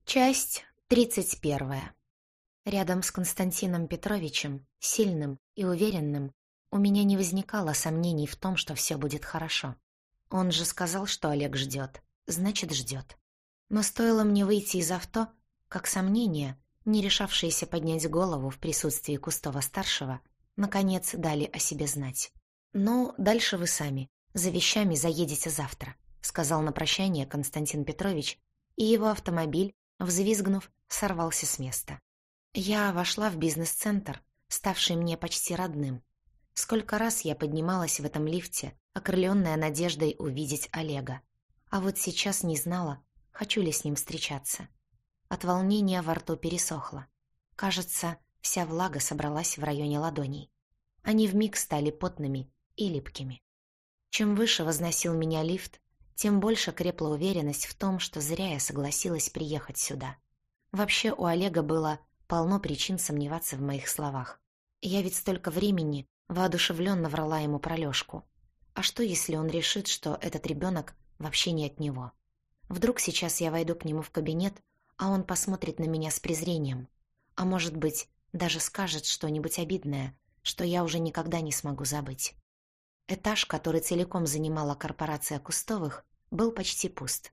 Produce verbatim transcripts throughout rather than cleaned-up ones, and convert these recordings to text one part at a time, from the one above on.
Часть тридцать первая. Рядом с Константином Петровичем, сильным и уверенным, у меня не возникало сомнений в том, что все будет хорошо. Он же сказал, что Олег ждет, значит, ждет. Но стоило мне выйти из авто, как сомнения, не решавшиеся поднять голову в присутствии Кустова-старшего, наконец дали о себе знать. «Ну, дальше вы сами. За вещами заедете завтра», — сказал на прощание Константин Петрович, и его автомобиль, взвизгнув, сорвался с места. Я вошла в бизнес-центр, ставший мне почти родным. Сколько раз я поднималась в этом лифте, окрылённая надеждой увидеть Олега. А вот сейчас не знала, хочу ли с ним встречаться. От волнения во рту пересохло. Кажется, вся влага собралась в районе ладоней. Они вмиг стали потными и липкими. Чем выше возносил меня лифт, тем больше крепла уверенность в том, что зря я согласилась приехать сюда. Вообще у Олега было полно причин сомневаться в моих словах. Я ведь столько времени воодушевленно врала ему про Лёшку. А что, если он решит, что этот ребенок вообще не от него? Вдруг сейчас я войду к нему в кабинет, а он посмотрит на меня с презрением. А может быть, даже скажет что-нибудь обидное, что я уже никогда не смогу забыть. Этаж, который целиком занимала корпорация Кустовых, был почти пуст.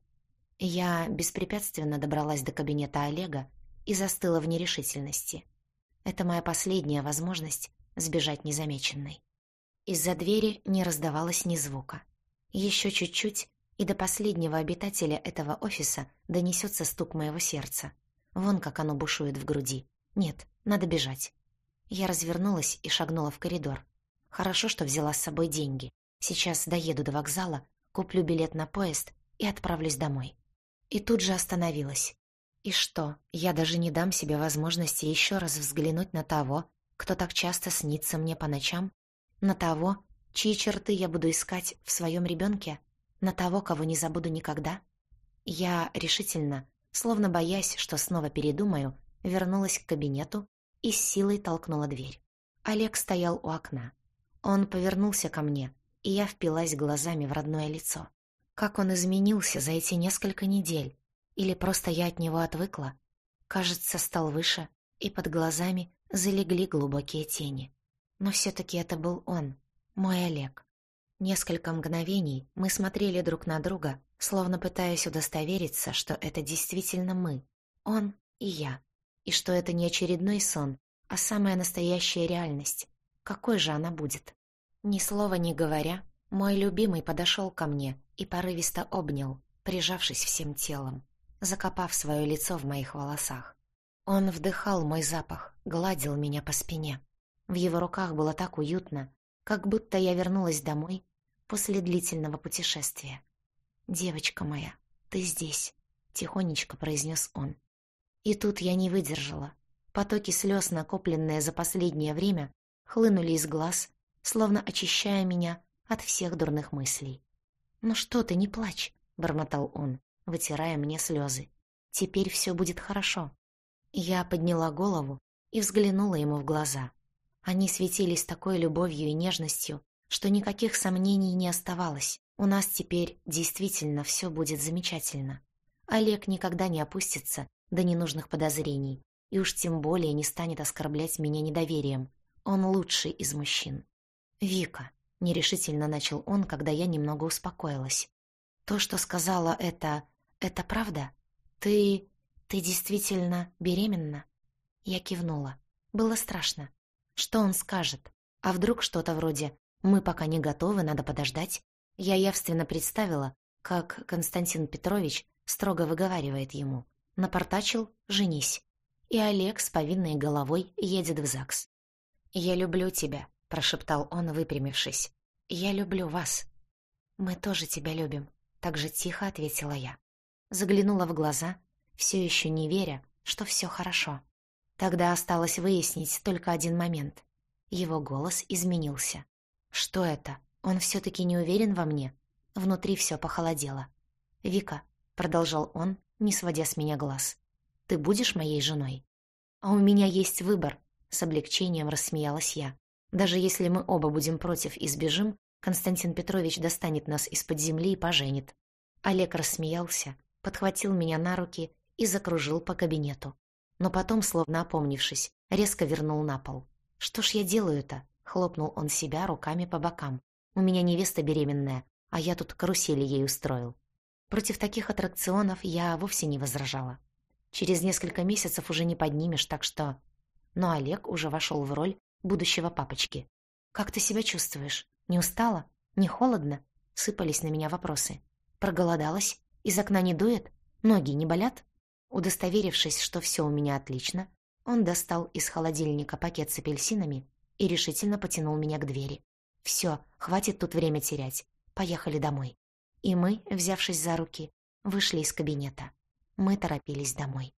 Я беспрепятственно добралась до кабинета Олега и застыла в нерешительности. Это моя последняя возможность сбежать незамеченной. Из-за двери не раздавалось ни звука. Еще чуть-чуть, и до последнего обитателя этого офиса донесется стук моего сердца. Вон как оно бушует в груди. Нет, надо бежать. Я развернулась и шагнула в коридор. Хорошо, что взяла с собой деньги. Сейчас доеду до вокзала, куплю билет на поезд и отправлюсь домой. И тут же остановилась. И что, я даже не дам себе возможности еще раз взглянуть на того, кто так часто снится мне по ночам? На того, чьи черты я буду искать в своем ребенке? На того, кого не забуду никогда? Я решительно, словно боясь, что снова передумаю, вернулась к кабинету и с силой толкнула дверь. Олег стоял у окна. Он повернулся ко мне, и я впилась глазами в родное лицо. Как он изменился за эти несколько недель? Или просто я от него отвыкла? Кажется, стал выше, и под глазами залегли глубокие тени. Но все-таки это был он, мой Олег. Несколько мгновений мы смотрели друг на друга, словно пытаясь удостовериться, что это действительно мы, он и я, и что это не очередной сон, а самая настоящая реальность. Какой же она будет? Ни слова не говоря, мой любимый подошел ко мне и порывисто обнял, прижавшись всем телом, закопав свое лицо в моих волосах. Он вдыхал мой запах, гладил меня по спине. В его руках было так уютно, как будто я вернулась домой после длительного путешествия. «Девочка моя, ты здесь», — тихонечко произнес он. И тут я не выдержала. Потоки слез, накопленные за последнее время, хлынули из глаз, словно очищая меня от всех дурных мыслей. «Ну что ты, не плачь», — бормотал он, вытирая мне слезы. «Теперь все будет хорошо». Я подняла голову и взглянула ему в глаза. Они светились такой любовью и нежностью, что никаких сомнений не оставалось. У нас теперь действительно все будет замечательно. Олег никогда не опустится до ненужных подозрений, и уж тем более не станет оскорблять меня недоверием. Он лучший из мужчин. «Вика», — нерешительно начал он, когда я немного успокоилась. «То, что сказала, это... это правда? Ты... ты действительно беременна?» Я кивнула. Было страшно. Что он скажет? А вдруг что-то вроде «мы пока не готовы, надо подождать»? Я явственно представила, как Константин Петрович строго выговаривает ему: «Напортачил — женись». И Олег с повинной головой едет в ЗАГС. «Я люблю тебя», — прошептал он, выпрямившись. «Я люблю вас». «Мы тоже тебя любим», — так же тихо ответила я. Заглянула в глаза, все еще не веря, что все хорошо. Тогда осталось выяснить только один момент. Его голос изменился. Что это? Он все-таки не уверен во мне? Внутри все похолодело. «Вика», — продолжал он, не сводя с меня глаз, — «ты будешь моей женой?» «А у меня есть выбор», — с облегчением рассмеялась я. «Даже если мы оба будем против и сбежим, Константин Петрович достанет нас из-под земли и поженит». Олег рассмеялся, подхватил меня на руки и закружил по кабинету. Но потом, словно опомнившись, резко вернул на пол. «Что ж я делаю-то?» — хлопнул он себя руками по бокам. «У меня невеста беременная, а я тут карусели ей устроил». Против таких аттракционов я вовсе не возражала. Через несколько месяцев уже не поднимешь, так что... Но Олег уже вошел в роль будущего папочки. «Как ты себя чувствуешь? Не устала? Не холодно?» — сыпались на меня вопросы. «Проголодалась? Из окна не дует? Ноги не болят?» Удостоверившись, что все у меня отлично, он достал из холодильника пакет с апельсинами и решительно потянул меня к двери. «Все, хватит тут время терять. Поехали домой». И мы, взявшись за руки, вышли из кабинета. Мы торопились домой.